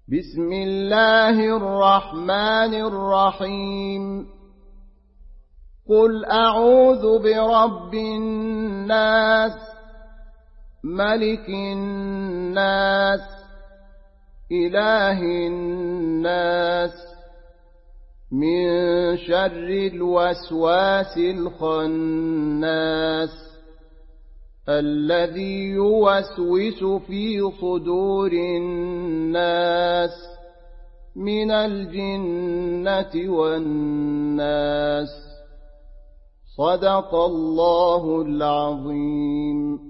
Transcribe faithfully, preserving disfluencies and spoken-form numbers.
بسم الله الرحمن الرحيم قل أعوذ برب الناس ملك الناس إله الناس من شر الوسواس الخناس الذي يوسوس في صدور الناس من الجنة والناس صدق الله العظيم.